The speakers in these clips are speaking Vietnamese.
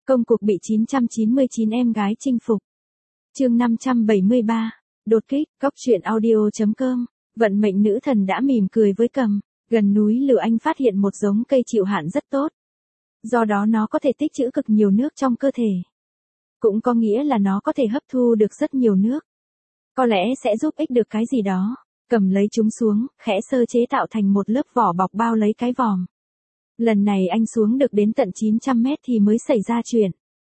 Công cuộc bị 999 em gái chinh phục. Chương 573. Đột kích. Cóc truyện audio.com. Vận mệnh nữ thần đã mỉm cười với Cầm. Gần núi Lửa Anh phát hiện một giống cây chịu hạn rất tốt. Do đó nó có thể tích trữ cực nhiều nước trong cơ thể. Cũng có nghĩa là nó có thể hấp thu được rất nhiều nước. Có lẽ sẽ giúp ích được cái gì đó. Cầm lấy chúng xuống, khẽ sơ chế tạo thành một lớp vỏ bọc bao lấy cái vòm. Lần này anh xuống được đến tận 900 mét thì mới xảy ra chuyện.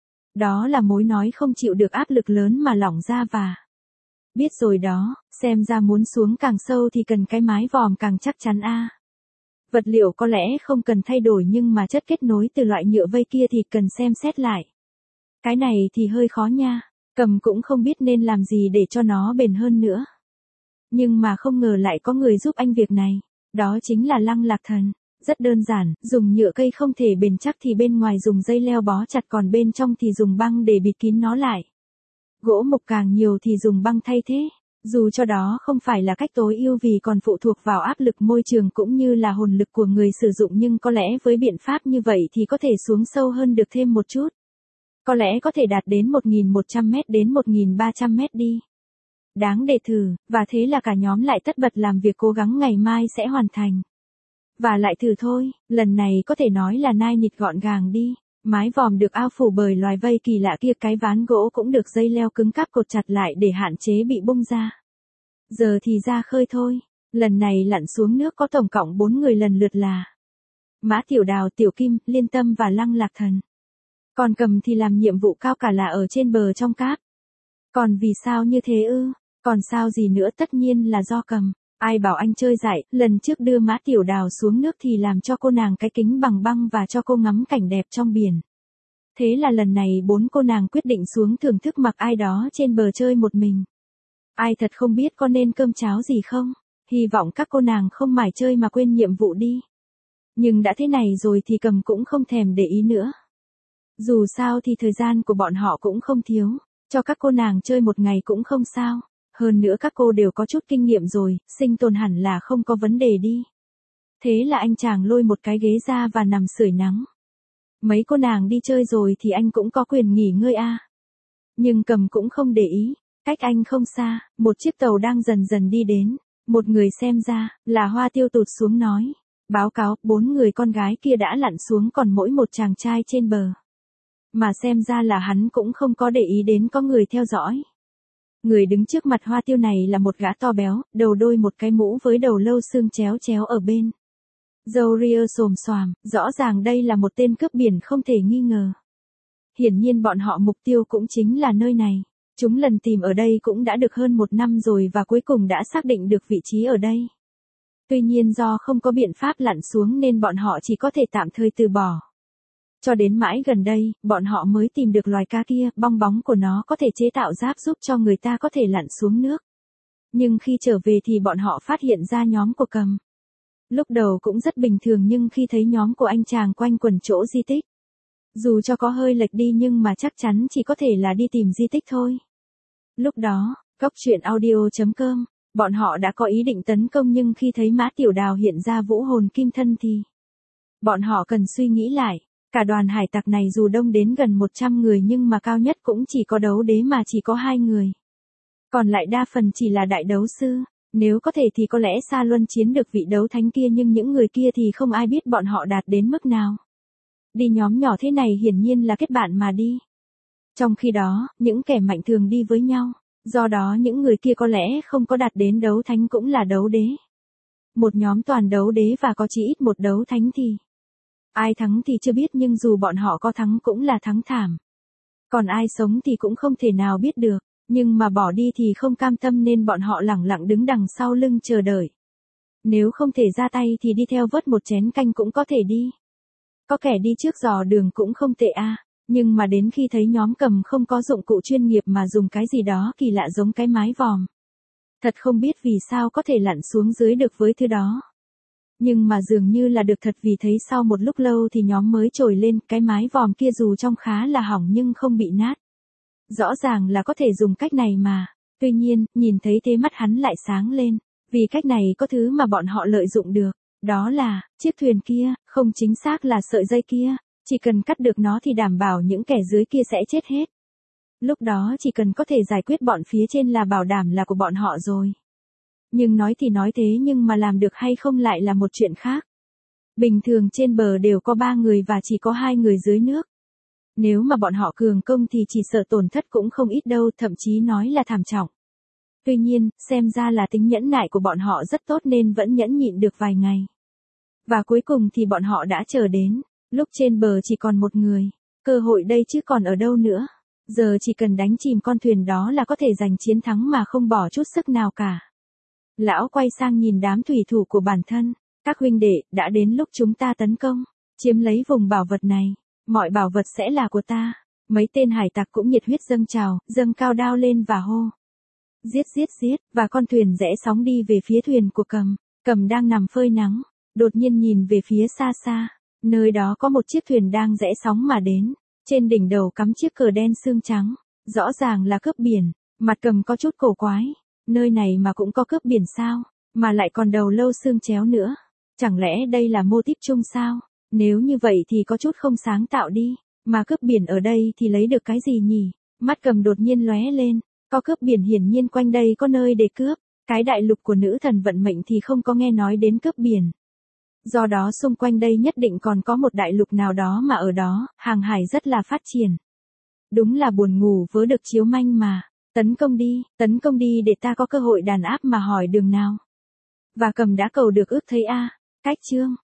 Đó là mối nói không chịu được áp lực lớn mà lỏng ra và... Biết rồi đó, xem ra muốn xuống càng sâu thì cần cái mái vòm càng chắc chắn a. Vật liệu có lẽ không cần thay đổi nhưng mà chất kết nối từ loại nhựa vây kia thì cần xem xét lại. Cái này thì hơi khó nha, Cầm cũng không biết nên làm gì để cho nó bền hơn nữa. Nhưng mà không ngờ lại có người giúp anh việc này, đó chính là Lăng Lạc Thần. Rất đơn giản, dùng nhựa cây không thể bền chắc thì bên ngoài dùng dây leo bó chặt còn bên trong thì dùng băng để bịt kín nó lại. Gỗ mục càng nhiều thì dùng băng thay thế. Dù cho đó không phải là cách tối ưu vì còn phụ thuộc vào áp lực môi trường cũng như là hồn lực của người sử dụng nhưng có lẽ với biện pháp như vậy thì có thể xuống sâu hơn được thêm một chút. Có lẽ có thể đạt đến 1.100 mét đến 1.300 mét đi. Đáng để thử, và thế là cả nhóm lại tất bật làm việc cố gắng ngày mai sẽ hoàn thành. Và lại thử thôi, lần này có thể nói là nai nịt gọn gàng đi. Mái vòm được ao phủ bởi loài vây kỳ lạ kia, cái ván gỗ cũng được dây leo cứng cáp cột chặt lại để hạn chế bị bung ra. Giờ thì ra khơi thôi, lần này lặn xuống nước có tổng cộng 4 người lần lượt là Mã Tiểu Đào, Tiểu Kim, Liên Tâm và Lăng Lạc Thần. Còn Cầm thì làm nhiệm vụ cao cả là ở trên bờ trong cát. Còn vì sao như thế ư? Còn sao gì nữa, tất nhiên là do Cầm. Ai bảo anh chơi dại, lần trước đưa Mã Tiểu Đào xuống nước thì làm cho cô nàng cái kính bằng băng và cho cô ngắm cảnh đẹp trong biển. Thế là lần này 4 cô nàng quyết định xuống thưởng thức mặc ai đó trên bờ chơi một mình. Ai thật không biết có nên cơm cháo gì không? Hy vọng các cô nàng không mải chơi mà quên nhiệm vụ đi. Nhưng đã thế này rồi thì Cầm cũng không thèm để ý nữa. Dù sao thì thời gian của bọn họ cũng không thiếu, cho các cô nàng chơi một ngày cũng không sao. Hơn nữa các cô đều có chút kinh nghiệm rồi, sinh tồn hẳn là không có vấn đề đi. Thế là anh chàng lôi một cái ghế ra và nằm sưởi nắng. Mấy cô nàng đi chơi rồi thì anh cũng có quyền nghỉ ngơi a. Nhưng Cầm cũng không để ý, cách anh không xa, một chiếc tàu đang dần dần đi đến. Một người xem ra, là Hoa Tiêu tụt xuống nói. Báo cáo, 4 người con gái kia đã lặn xuống còn mỗi một chàng trai trên bờ. Mà xem ra là hắn cũng không có để ý đến có người theo dõi. Người đứng trước mặt Hoa Tiêu này là một gã to béo, đầu đôi một cái mũ với đầu lâu xương chéo chéo ở bên. Râu ria xồm xoàm, rõ ràng đây là một tên cướp biển không thể nghi ngờ. Hiển nhiên bọn họ mục tiêu cũng chính là nơi này. Chúng lần tìm ở đây cũng đã được hơn 1 năm rồi và cuối cùng đã xác định được vị trí ở đây. Tuy nhiên do không có biện pháp lặn xuống nên bọn họ chỉ có thể tạm thời từ bỏ. Cho đến mãi gần đây, bọn họ mới tìm được loài cá kia, bong bóng của nó có thể chế tạo giáp giúp cho người ta có thể lặn xuống nước. Nhưng khi trở về thì bọn họ phát hiện ra nhóm của Cầm. Lúc đầu cũng rất bình thường nhưng khi thấy nhóm của anh chàng quanh quẩn chỗ di tích. Dù cho có hơi lệch đi nhưng mà chắc chắn chỉ có thể là đi tìm di tích thôi. Lúc đó, Cóc truyện audio.com, bọn họ đã có ý định tấn công nhưng khi thấy Mã Tiểu Đào hiện ra vũ hồn kim thân thì bọn họ cần suy nghĩ lại. Cả đoàn hải tặc này dù đông đến gần 100 người nhưng mà cao nhất cũng chỉ có đấu đế mà chỉ có 2 người. Còn lại đa phần chỉ là đại đấu sư, nếu có thể thì có lẽ Sa Luân chiến được vị đấu thánh kia nhưng những người kia thì không ai biết bọn họ đạt đến mức nào. Đi nhóm nhỏ thế này hiển nhiên là kết bạn mà đi. Trong khi đó, những kẻ mạnh thường đi với nhau, do đó những người kia có lẽ không có đạt đến đấu thánh cũng là đấu đế. Một nhóm toàn đấu đế và có chỉ ít một đấu thánh thì... Ai thắng thì chưa biết nhưng dù bọn họ có thắng cũng là thắng thảm. Còn ai sống thì cũng không thể nào biết được, nhưng mà bỏ đi thì không cam tâm nên bọn họ lẳng lặng đứng đằng sau lưng chờ đợi. Nếu không thể ra tay thì đi theo vớt một chén canh cũng có thể đi. Có kẻ đi trước dò đường cũng không tệ a, nhưng mà đến khi thấy nhóm Cầm không có dụng cụ chuyên nghiệp mà dùng cái gì đó kỳ lạ giống cái mái vòm. Thật không biết vì sao có thể lặn xuống dưới được với thứ đó. Nhưng mà dường như là được thật vì thấy sau một lúc lâu thì nhóm mới trồi lên, cái mái vòm kia dù trông khá là hỏng nhưng không bị nát. Rõ ràng là có thể dùng cách này mà. Tuy nhiên, nhìn thấy thế mắt hắn lại sáng lên, vì cách này có thứ mà bọn họ lợi dụng được. Đó là, chiếc thuyền kia, không chính xác là sợi dây kia. Chỉ cần cắt được nó thì đảm bảo những kẻ dưới kia sẽ chết hết. Lúc đó chỉ cần có thể giải quyết bọn phía trên là bảo đảm là của bọn họ rồi. Nhưng nói thì nói thế nhưng mà làm được hay không lại là một chuyện khác. Bình thường trên bờ đều có 3 người và chỉ có 2 người dưới nước. Nếu mà bọn họ cường công thì chỉ sợ tổn thất cũng không ít đâu, thậm chí nói là thảm trọng. Tuy nhiên, xem ra là tính nhẫn nại của bọn họ rất tốt nên vẫn nhẫn nhịn được vài ngày. Và cuối cùng thì bọn họ đã chờ đến, lúc trên bờ chỉ còn một người. Cơ hội đây chứ còn ở đâu nữa. Giờ chỉ cần đánh chìm con thuyền đó là có thể giành chiến thắng mà không bỏ chút sức nào cả. Lão quay sang nhìn đám thủy thủ của bản thân. Các huynh đệ, đã đến lúc chúng ta tấn công, chiếm lấy vùng bảo vật này. Mọi bảo vật sẽ là của ta. Mấy tên hải tặc cũng nhiệt huyết dâng trào, dâng cao đao lên và hô. Giết giết giết, và con thuyền rẽ sóng đi về phía thuyền của Cầm. Cầm đang nằm phơi nắng, đột nhiên nhìn về phía xa xa. Nơi đó có một chiếc thuyền đang rẽ sóng mà đến. Trên đỉnh đầu cắm chiếc cờ đen xương trắng. Rõ ràng là cướp biển. Mặt Cầm có chút cổ quái. Nơi này mà cũng có cướp biển sao? Mà lại còn đầu lâu xương chéo nữa. Chẳng lẽ đây là mô típ chung sao? Nếu như vậy thì có chút không sáng tạo đi. Mà cướp biển ở đây thì lấy được cái gì nhỉ? Mắt Cầm đột nhiên lóe lên. Có cướp biển hiển nhiên quanh đây có nơi để cướp. Cái đại lục của nữ thần vận mệnh thì không có nghe nói đến cướp biển. Do đó xung quanh đây nhất định còn có một đại lục nào đó mà ở đó, hàng hải rất là phát triển. Đúng là buồn ngủ vớ được chiếu manh mà. Tấn công đi để ta có cơ hội đàn áp mà hỏi đường nào. Và Cầm đã cầu được ước thấy a. Cách chương